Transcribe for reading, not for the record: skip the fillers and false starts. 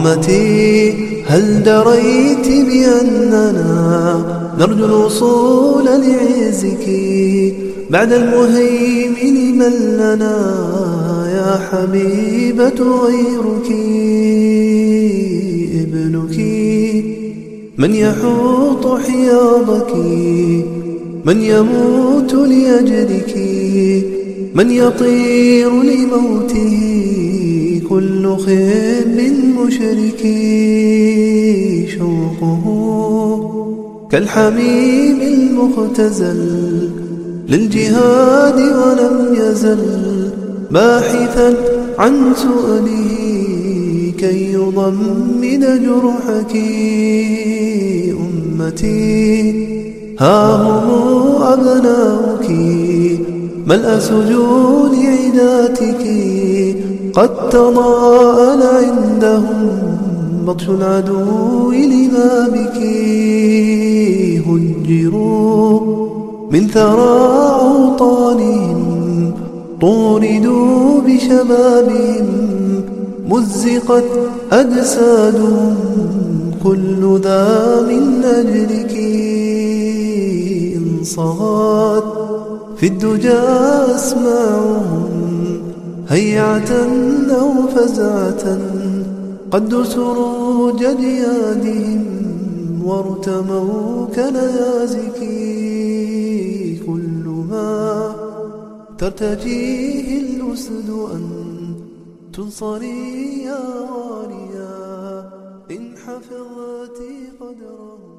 أمتي هل دريت بأننا نرجو الوصول لعزك بعد المهيمن من لنا يا حبيبة غيرك ابنك من يحوط حياضك من يموت لأجلك من يطير لموته كل خب مشرك شوقه كالحميم المختزل للجهاد ولم يزل باحثا عن سؤله كي يضمن جرحك أمتي ها هم أبناؤك ملء سجود عداتك قد تضاءل عندهم بطش العدو لما بك هجروا من ثرى أوطانهم طوردوا بشبابهم مزقت أجسادهم كل ذا من أجلك إن صغت في الدجى أسماعهم هيعة أو فزعة قد سروج جيادهم وارتموا كنيازك كل ما ترتجيه الأسد أن تنصري يا غاليا إن حفظت قدره